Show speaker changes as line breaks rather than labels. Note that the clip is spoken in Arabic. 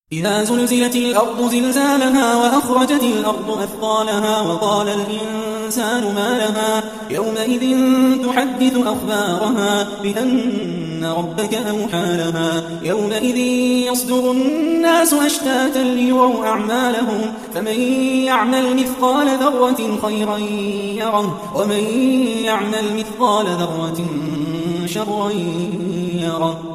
إذا زلزلت الأرض زلزالها وأخرجت الأرض أثقالها وقال الإنسان ما لها يومئذ تحدث أخبارها بأن ربك أوحى لها يومئذ يصدر الناس أشتاتا ليروا أعمالهم فمن يعمل مثقال ذرة خيرا يره ومن يعمل مثقال ذرة شرا يره.